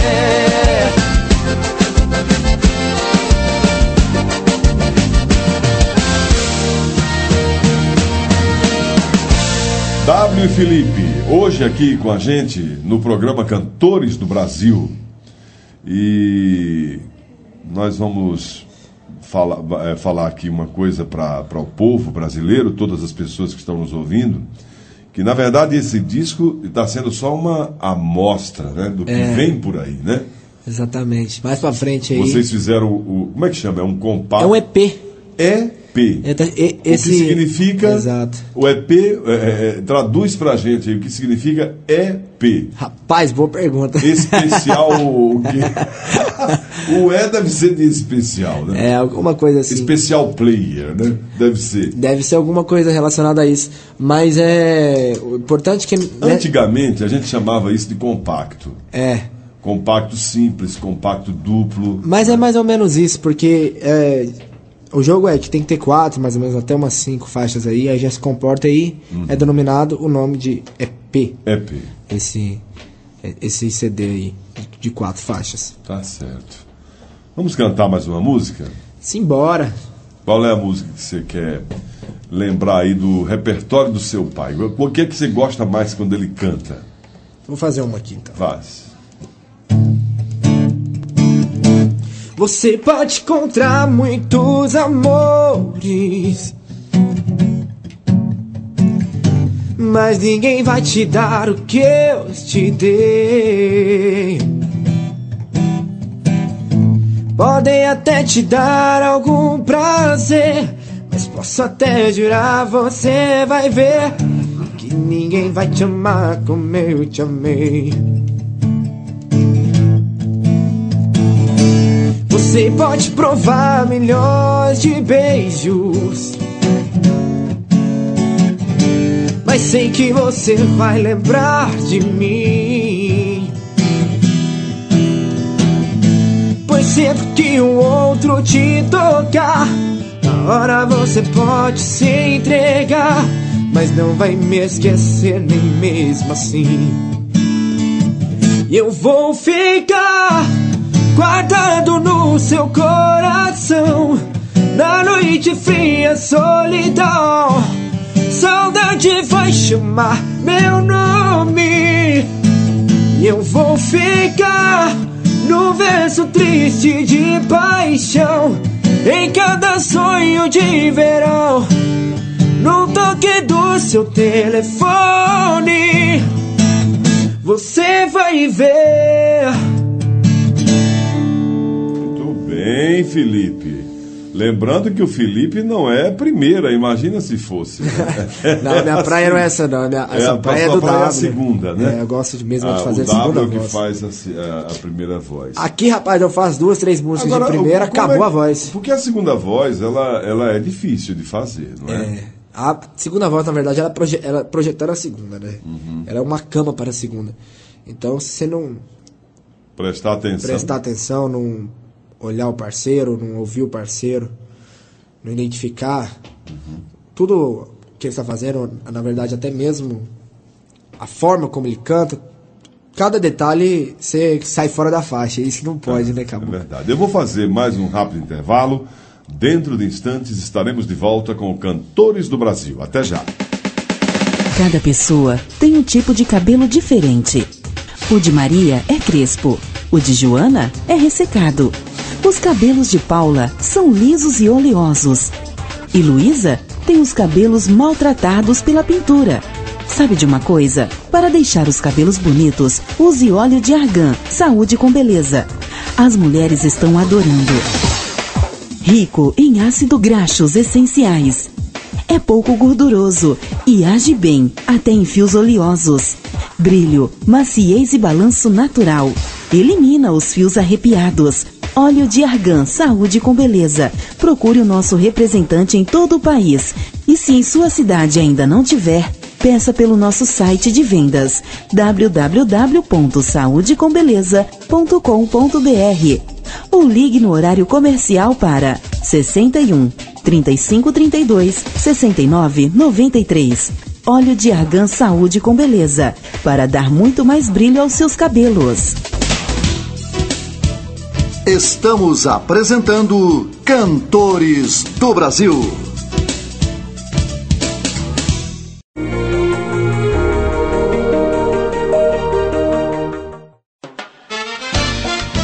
Da Fábio e Felipe, hoje aqui com a gente no programa Cantores do Brasil. E nós vamos falar, é, falar aqui uma coisa para o povo brasileiro, todas as pessoas que estão nos ouvindo, que na verdade esse disco está sendo só uma amostra, né, do que é. vem por aí, né? Exatamente. Mais pra frente aí. Vocês fizeram o, o... Como é que chama? É um compacto? É um E P. E P. É, e, esse... O que significa... Exato. O E P, é, é, traduz pra gente aí o que significa E P. Rapaz, boa pergunta. Especial o quê? O E deve ser de especial, né? É, alguma coisa assim. Special player, né? Deve ser. Deve ser alguma coisa relacionada a isso. Mas é... O importante é que... Né? Antigamente a gente chamava isso de compacto. É. Compacto simples, compacto duplo. Mas é mais ou menos isso, porque é, o jogo é que tem que ter quatro, mais ou menos até umas cinco faixas aí, aí já se comporta aí, uhum. é denominado o nome de E P. E P. Esse, esse C D aí, de quatro faixas. Tá certo. Vamos cantar mais uma música? Simbora. Qual é a música que você quer lembrar aí do repertório do seu pai? O que é que você gosta mais quando ele canta? Vou fazer uma aqui então. Faz. Você pode encontrar muitos amores, mas ninguém vai te dar o que eu te dei. Podem até te dar algum prazer, mas posso até jurar, você vai ver que ninguém vai te amar como eu te amei. Você pode provar milhões de beijos, mas sei que você vai lembrar de mim, pois sempre que um outro te tocar, na hora você pode se entregar, mas não vai me esquecer nem mesmo assim. E eu vou ficar guardado no seu coração, na noite fria, solidão. Saudade vai chamar meu nome, e eu vou ficar no verso triste de paixão, em cada sonho de verão, no toque do seu telefone. Você vai ver. Bem, Felipe. Lembrando que o Felipe não é a primeira, imagina se fosse. Né? Não, minha praia não é essa, não. Minha, essa é, praia é do praia W. É a segunda, né? É, eu gosto de mesmo ah, de fazer o a segunda W voz. que faz a, a, a primeira voz. Aqui, rapaz, eu faço duas, três músicas Agora, de primeira, acabou é, a voz. Porque a segunda voz, ela, ela é difícil de fazer, não é? É. A segunda voz, na verdade, ela, proje ela projetar a segunda, né? Uhum. Ela é uma cama para a segunda. Então, se você não prestar atenção, prestar atenção, não olhar o parceiro, não ouvir o parceiro, não identificar uhum. tudo que ele está fazendo, na verdade, até mesmo a forma como ele canta, cada detalhe você sai fora da faixa. Isso não pode, é, né, Cabo? É verdade. Eu vou fazer mais um rápido intervalo. Dentro de instantes estaremos de volta com Cantores do Brasil. Até já. Cada pessoa tem um tipo de cabelo diferente. O de Maria é crespo, o de Joana é ressecado. Os cabelos de Paula são lisos e oleosos. E Luísa tem os cabelos maltratados pela pintura. Sabe de uma coisa? Para deixar os cabelos bonitos, use óleo de argan. Saúde com beleza. As mulheres estão adorando. Rico em ácido graxos essenciais. É pouco gorduroso e age bem, até em fios oleosos. Brilho, maciez e balanço natural. Elimina os fios arrepiados. Óleo de argan, saúde com beleza. Procure o nosso representante em todo o país. E se em sua cidade ainda não tiver, peça pelo nosso site de vendas w w w ponto saúde com beleza ponto com ponto b r ou ligue no horário comercial para sessenta e um, trinta e cinco, trinta e dois, sessenta e nove, noventa e três. Óleo de argan, saúde com beleza, para dar muito mais brilho aos seus cabelos. Estamos apresentando Cantores do Brasil.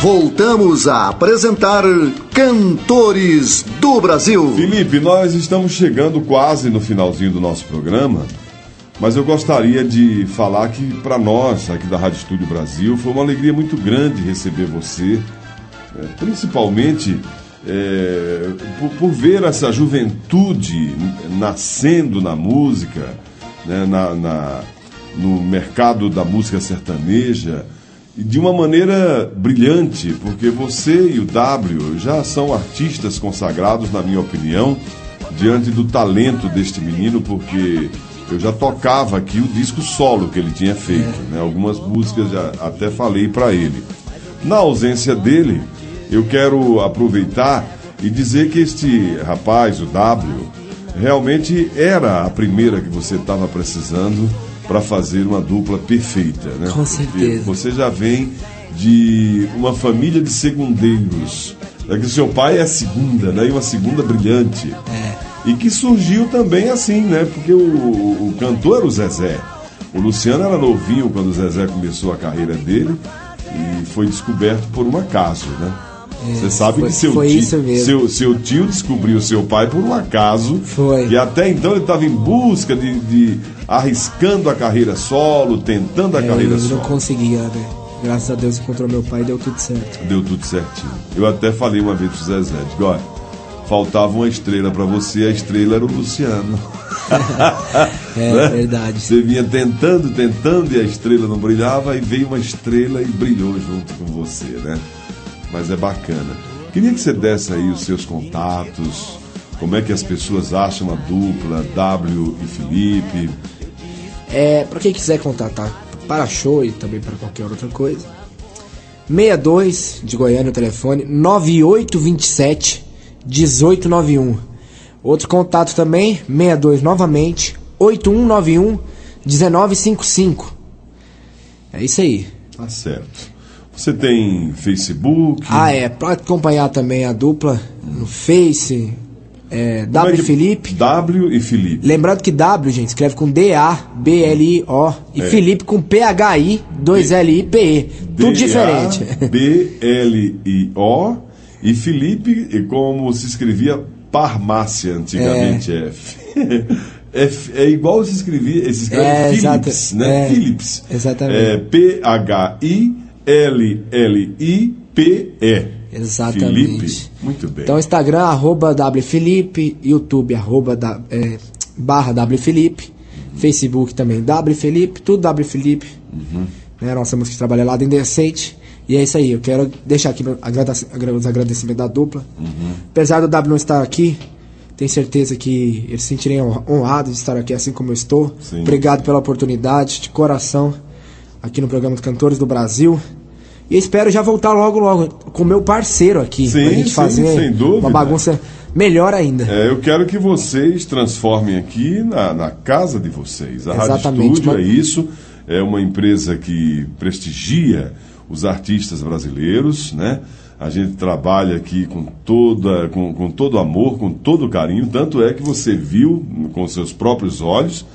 Voltamos a apresentar Cantores do Brasil. Felipe, nós estamos chegando quase no finalzinho do nosso programa, mas eu gostaria de falar que para nós, aqui da Rádio Estúdio Brasil, foi uma alegria muito grande receber você, é, principalmente é, por, por ver essa juventude nascendo na música, né, na, na, no mercado da música sertaneja, de uma maneira brilhante, porque você e o W já são artistas consagrados, na minha opinião, diante do talento deste menino, porque eu já tocava aqui o disco solo que ele tinha feito, né? Algumas músicas já até falei para ele. Na ausência dele, eu quero aproveitar e dizer que este rapaz, o W, realmente era a primeira que você estava precisando para fazer uma dupla perfeita, né? Com certeza. Porque você já vem de uma família de segundeiros. É que o seu pai é a segunda, né? E uma segunda brilhante. É. E que surgiu também assim, né? Porque o, o, o cantor era o Zezé. O Luciano era novinho quando o Zezé começou a carreira dele e foi descoberto por um acaso, né? Você é, sabe foi, que seu foi tio, isso mesmo. Seu, seu tio descobriu seu pai por um acaso. Foi. E até então ele estava em busca de, de arriscando a carreira solo, tentando a é, carreira eu solo. não conseguia, né? Graças a Deus encontrou meu pai e deu tudo certo. Deu tudo certinho. Eu até falei uma vez pro Zezé, digo, olha, faltava uma estrela para você, a estrela era o Luciano. É, né? Verdade. Você vinha tentando, tentando e a estrela não brilhava, e veio uma estrela e brilhou junto com você, né? Mas é bacana. Queria que você desse aí os seus contatos, como é que as pessoas acham a dupla W e Felipe. É, para quem quiser contatar para show e também para qualquer outra coisa, sessenta e dois de Goiânia o telefone, nove oito dois sete, um oito nove um. Outro contato também, sessenta e dois novamente, oito um nove um, um nove cinco cinco. É isso aí. Tá certo. Você tem Facebook? Ah, é. Pode acompanhar também a dupla no Face. É, W é que... Felipe. W e Felipe. Lembrando que W, gente, escreve com D A B L I O. E é. Felipe com P H I dois L I P E. Tudo diferente. B L I O. E Felipe, como se escrevia farmácia antigamente. É, F. É, é igual se escrevia. Se escreve é, Philips, exato, né? É, Philips. Exatamente. É P H I L L I P E. Exatamente. Felipe. Muito bem. Então, Instagram, arroba WFelipe, YouTube, arroba da, é, barra WFelipe, uhum. Facebook também, WFelipe, tudo WFelipe. Uhum. Né, nossa música de trabalho é Lado Indecente. E é isso aí, eu quero deixar aqui os agradecimentos da dupla. Uhum. Apesar do W não estar aqui, tenho certeza que eles se sentirem honrados de estar aqui assim como eu estou. Sim. Obrigado pela oportunidade, de coração, aqui no programa dos Cantores do Brasil. E espero já voltar logo, logo com o meu parceiro aqui. Sim, pra gente sim, fazer sem dúvida. Uma bagunça melhor ainda. É, eu quero que vocês transformem aqui na, na casa de vocês. A Exatamente, Rádio Estúdio mas... é isso. É uma empresa que prestigia os artistas brasileiros, né? A gente trabalha aqui com, toda, com, com todo amor, com todo carinho. Tanto é que você viu com seus próprios olhos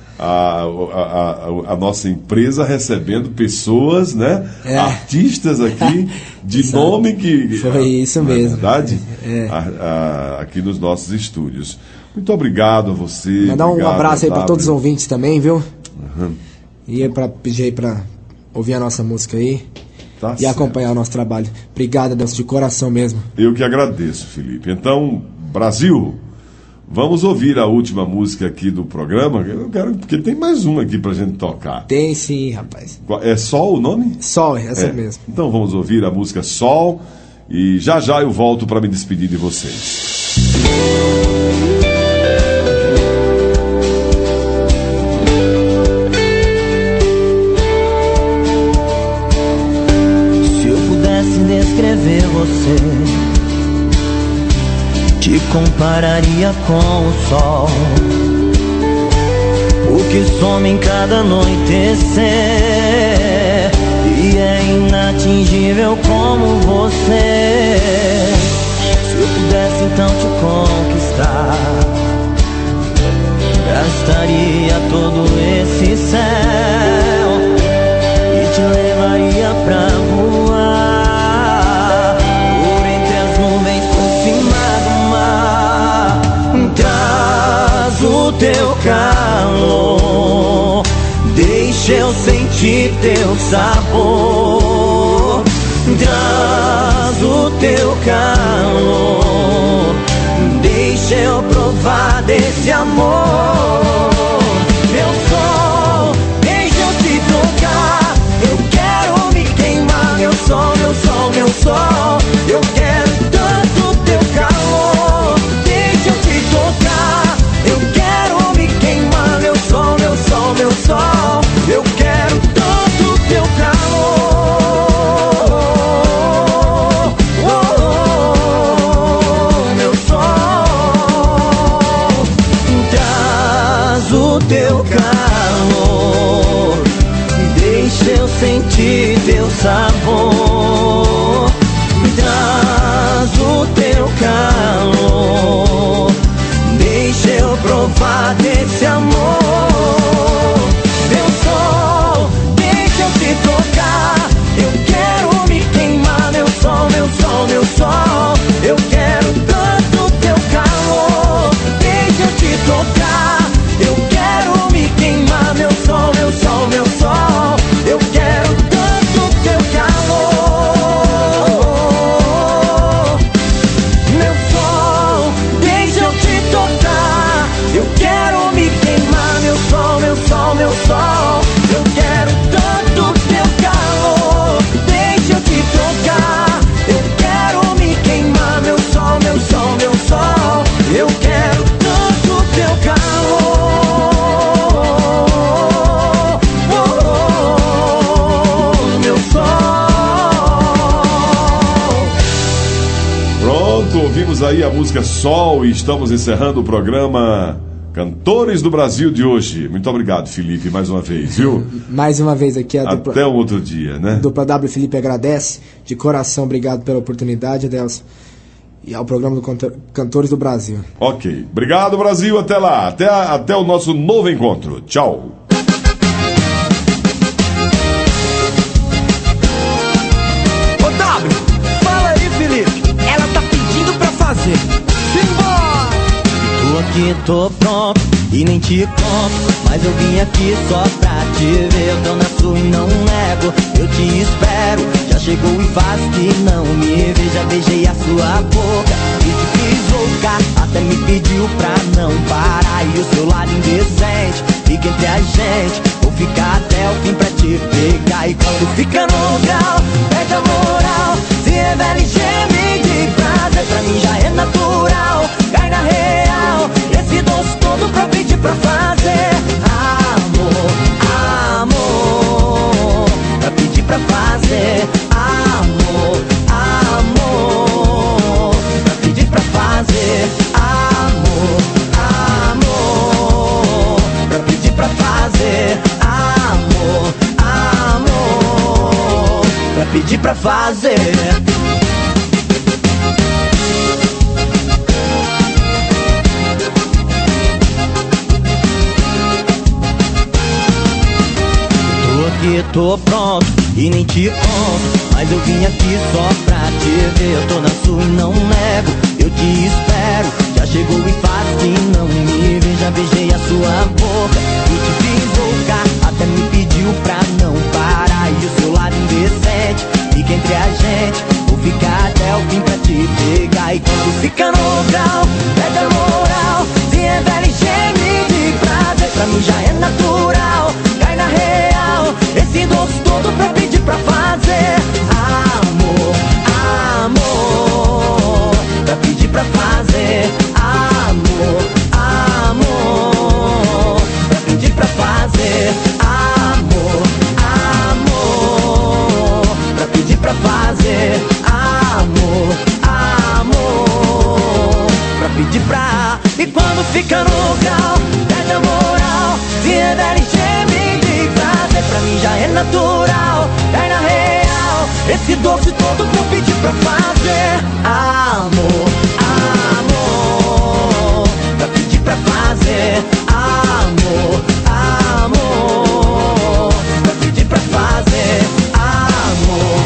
A, a, a, a nossa empresa recebendo pessoas, né? É. Artistas aqui de nome que... Foi isso mesmo. Verdade? É. A, a, aqui nos nossos estúdios. Muito obrigado a você. Mandar um abraço aí para todos os ouvintes também, viu? Uhum. E é para pedir aí para ouvir a nossa música aí. Tá e certo. Acompanhar o nosso trabalho. Obrigado, Deus, de coração mesmo. Eu que agradeço, Felipe. Então, Brasil... Vamos ouvir a última música aqui do programa. Eu quero, porque tem mais uma aqui pra gente tocar. Tem sim, rapaz. É Sol o nome? Sol, essa é. mesmo. Então vamos ouvir a música Sol. E já já eu volto para me despedir de vocês. Se eu pudesse descrever você, te compararia com o sol, o que some em cada anoitecer e é inatingível como você. Se eu pudesse então te conquistar, gastaria todo esse céu e te levaria pra voar. teu calor, deixa eu sentir teu sabor. Traz o teu calor, deixa eu provar desse amor. Meu sol, deixa eu te tocar, eu quero me queimar. Meu sol, meu sol, meu sol, eu quero tanto teu calor. Deixa eu te tocar, eu quero me queimar. Meu sol, meu sol, meu sol, eu quero tanto teu calor. Teu calor, deixa eu sentir teu sabor. Traz o teu calor, deixa eu provar desse amor. Meu sol, deixa eu te tocar, eu quero me queimar. Meu sol, meu sol, meu sol, eu quero tanto teu calor. Deixa eu te tocar, eu quero me queimar. Meu sol, meu sol, meu sol, eu quero tanto teu calor. Meu sol, deixa eu te tocar, eu quero me queimar. Meu sol, meu sol, meu sol, eu quero tanto teu calor. Deixa eu te tocar, eu quero me queimar. Meu sol, meu sol, meu sol, eu quero tanto teu calor. Ouvimos aí a música Sol e estamos encerrando o programa Cantores do Brasil de hoje. Muito obrigado, Felipe, mais uma vez, viu? Mais uma vez aqui. A Até dupla, um outro dia, né? A dupla W Felipe agradece de coração, obrigado pela oportunidade, Adelson, e ao programa do Cantores do Brasil. Ok, obrigado, Brasil, até lá, até, a, até o nosso novo encontro. Tchau. Ô W, fala aí, Felipe. Ela tá pedindo pra fazer. Simbora! Tô aqui, tô pronto e nem te conto, mas eu vim aqui só pra te ver. Eu tô na sua e não nego, eu te espero. Já chegou e faz que não me veja. Beijei a sua boca e te fiz louca, até me pediu pra não parar. E o seu lado indecente fica entre a gente, vou ficar até o fim pra te pegar. E quando fica no grau, perde a moral, se revela e geme de prazer. Pra mim já é natural, cai na real, esse doce todo pra pedir pra fazer. Amor, amor, pra pedir pra fazer. Amor, amor, pra pedir pra fazer. Amor, amor, pra pedir pra fazer. Amor, amor, pra pedir pra fazer. Tô pronto e nem te conto, mas eu vim aqui só pra te ver. Eu tô na sua e não nego, eu te espero. Já chegou e faz que não me vê. Já beijei a sua boca e te fiz louca, até me pediu pra não parar. E o seu lado indecente fica entre a gente, vou ficar até o fim pra te pegar. E quando fica no grau, perde a moral, se revela e geme de prazer. Pra mim já é natural, cai na real, esse doce todo pra pedir pra fazer. Amor, amor, pra pedir pra fazer. Amor, amor, pra pedir pra fazer. Amor, amor, pra pedir pra fazer. Amor, amor, pra pedir pra. E quando fica no grau, perde a moral, se revela e geme de prazer. Pra mim já é natural, cai na real, esse doce todo pra pedir pra fazer. Amor, amor, pra pedir pra fazer. Amor, amor, pra pedir pra fazer. Amor,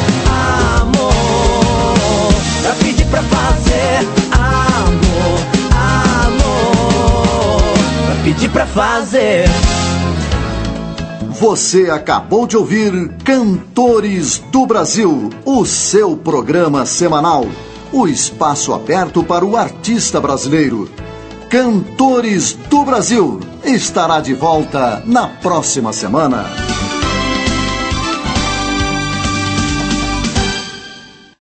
amor, pra pedir pra fazer. Amor, amor, pra pedir pra pra fazer. Você acabou de ouvir Cantores do Brasil, o seu programa semanal. O espaço aberto para o artista brasileiro. Cantores do Brasil estará de volta na próxima semana.